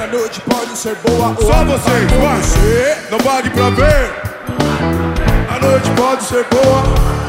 A noite pode ser boa ou só vocês, vai. Não pague pra ver. A noite pode ser boa.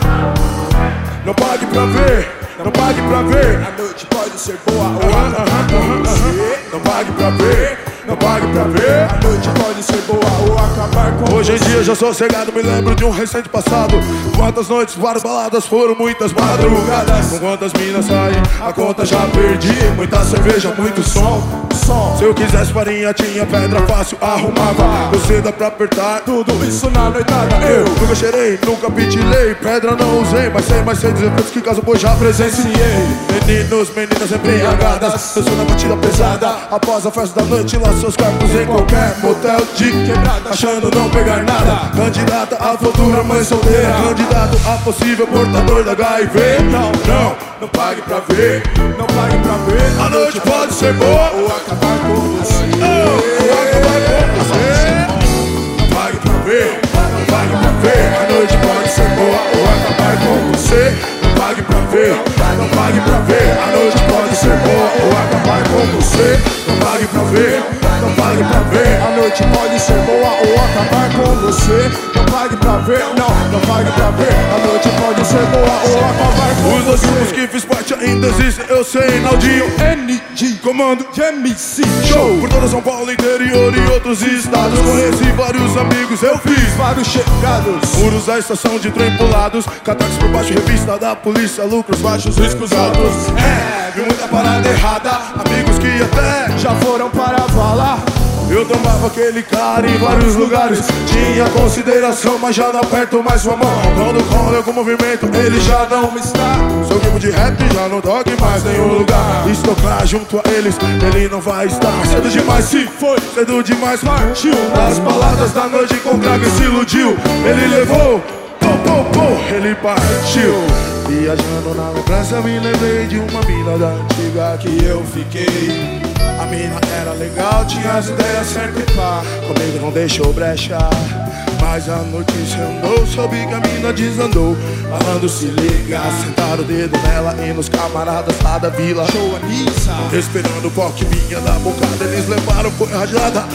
Não pague pra ver. Não pague pra ver. A noite pode ser boa ou acabar com você. Não pague pra ver. Não pague pra ver. A noite pode ser boa ou acabar com você. Hoje em dia já sou cegado, me lembro de um recente passado. Quantas noites, várias baladas, foram muitas madrugadas. Com quantas minas saí, a conta já perdi. Muita cerveja, muito som. Se eu quisesse farinha, tinha pedra fácil, arrumava. Você dá pra apertar tudo isso na noitada. Eu nunca cheirei, nunca pitilei, pedra não usei, mas sei dizer efeitos que caso pois já presenciei. Meninos, meninas embriagadas, dançando na batida pesada. Após a festa da noite, lá seus corpos em qualquer motel de quebrada, achando não pegar nada. Candidata a futura mãe solteira, candidato a possível portador da HIV. Não pague pra ver. Não pague pra ver. A noite pode ser boa ou acabar com você. Ou acabar com você. Não pague pra ver. Não pague pra ver. A noite pode ser boa ou acabar com você. Não pague pra ver. Não pague pra ver. A noite pode ser boa ou acabar com você. Não pague pra ver. Não pague pra ver. A noite pode ser boa ou acabar com você. Não pague pra ver, não pague pra ver. A noite pode ser boa ou acabar com os você. Os grupos que fiz parte ainda existem, eu sei, Naldinho NG, comando de MC Show. Por toda São Paulo, interior e outros estados. Conheci vários amigos, eu fiz vários chegados. Muros da estação de trem pulados, catacos por baixo, revista da polícia, lucros baixos, riscos altos. Vi muita parada errada, amigos que até já foram para a vala. Eu tomava aquele cara em vários lugares, tinha consideração, mas já não aperto mais sua mão. Quando colo com movimento, ele já não está. Sou grupo de rap, já não toque mais nenhum lugar. E se tocar junto a eles, ele não vai estar. Cedo demais se foi, cedo demais partiu. Nas baladas da noite com Craga se iludiu. Ele levou, ele partiu. Viajando na lembrança, me lembrei de uma mina da antiga que eu fiquei. A mina era legal, tinha as ideias sempre pá. Comigo não deixou brecha, mas a notícia andou. Soube que a mina desandou, falando se liga. Sentaram o dedo nela e nos camaradas lá da vila. Show Anissa, esperando o pó que vinha da bocada. Eles levaram, foi rajada.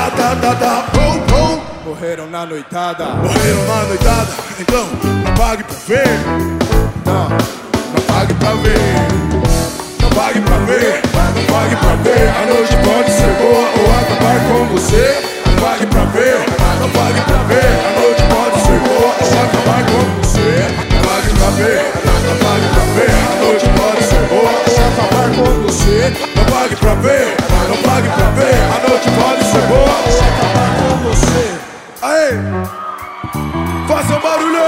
Morreram na noitada. Morreram na noitada. Então, não pague pra ver. Não pague pra ver. Não pague pra ver. Não pague pra ver. A noite pode ser boa ou acabar com você. Não pague pra ver. Não pague pra ver. A noite pode ser boa ou acabar com você. Não pague pra ver. Não pague pra ver. A noite pode ser boa ou acabar com você. Não pague pra ver. Não pague pra ver. A noite pode ser boa ou acabar com você. Aê! Faça um barulho!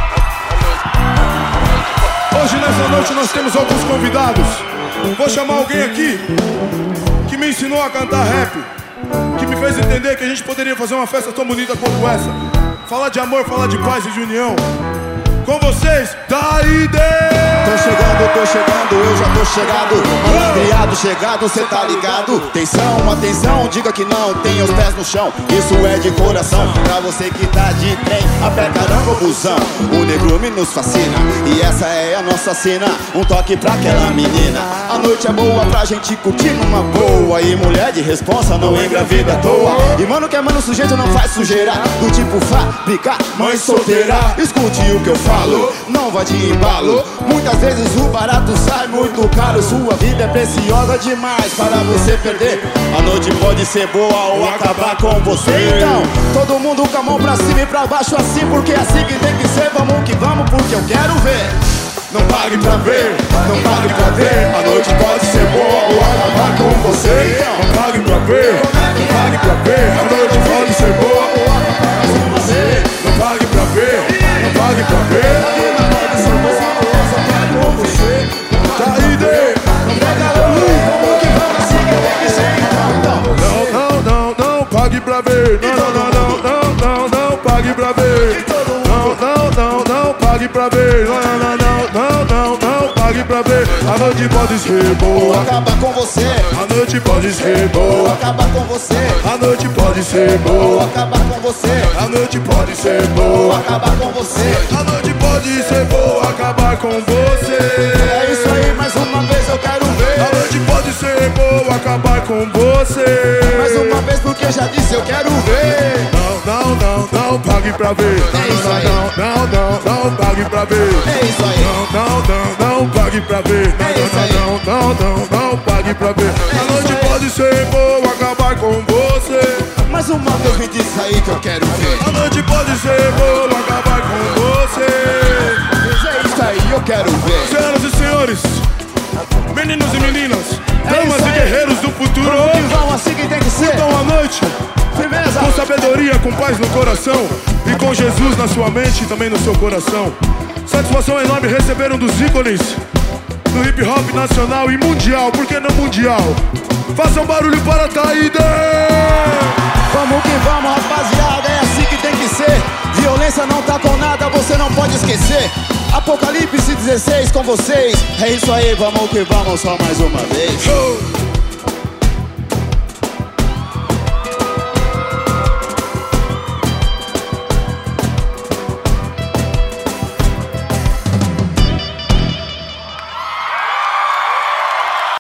Hoje nessa noite nós temos alguns convidados. Vou chamar alguém aqui que me ensinou a cantar rap, que me fez entender que a gente poderia fazer uma festa tão bonita quanto essa. Falar de amor, falar de paz e de união. Com vocês, Taide! Tô chegando, eu já tô chegado. Malandreado, chegado, cê tá ligado. Atenção, diga que não, tem os pés no chão. Isso é de coração, pra você que tá de trem. A pé caramba, busão, o negrume nos fascina. E essa é a nossa cena, um toque pra aquela menina. A noite é boa pra gente curtir numa boa. E mulher de responsa não engravida à toa. E mano que é mano, sujeito não faz sujeira. Do tipo fábrica, mãe solteira. Escute o que eu falo, não vai de embalo. Muitas vezes o barato sai muito caro. Sua vida é preciosa demais para você perder. A noite pode ser boa ou acabar com você. Então, todo mundo com a mão pra cima e pra baixo assim, porque é assim que tem que ser. Vamos que vamos, porque eu quero ver. Não pague pra ver, não pague pra ver. A noite pode ser boa ou acabar com você. Não pague pra ver, não pague pra ver. A noite pode ser boa ou acabar com você. Não pague pra ver, não pague pra ver. A noite pode ser boa ou acabar com você. Taide! Vamos que vamos, assim que tem que ser. Não pague pra ver. Não pague pra ver. Não pague pra ver. Não pague pra ver. A noite pode ser boa, acabar com você. A noite pode ser boa, acabar com você. A noite pode ser boa, acabar com você. A noite pode ser boa, acabar com você. A noite pode ser boa, acabar com você. É isso aí, mais uma vez eu quero ver. ver. A noite pode ser boa, acabar com você. Mais uma vez porque já disse eu quero ver. Não pague pra ver. É isso aí. Não pague pra ver. É isso aí. Não pague pra ver. É isso aí. Não pague pra ver. A noite pode ser boa, acabar com você. Mais uma vez me diz aí que eu quero ver. A noite pode ser boa, acabar com você. É isso aí, eu quero ver. Senhoras e senhores, meninos e meninas, damas isso e aí. guerreiros do futuro, Vamos que vamos, assim que tem que ser. então a noite Firmeza. com sabedoria, com paz no coração e com Jesus na sua mente e também no seu coração. Satisfação enorme receber um dos ícones do hip hop nacional e mundial, por que não mundial? Façam barulho para Taíde! Vamos que vamos, rapaziada, é assim que tem que ser. Violência não tá com nada, você não pode esquecer. Apocalipse 16 com vocês. É isso aí, vamos que vamos, só mais uma vez.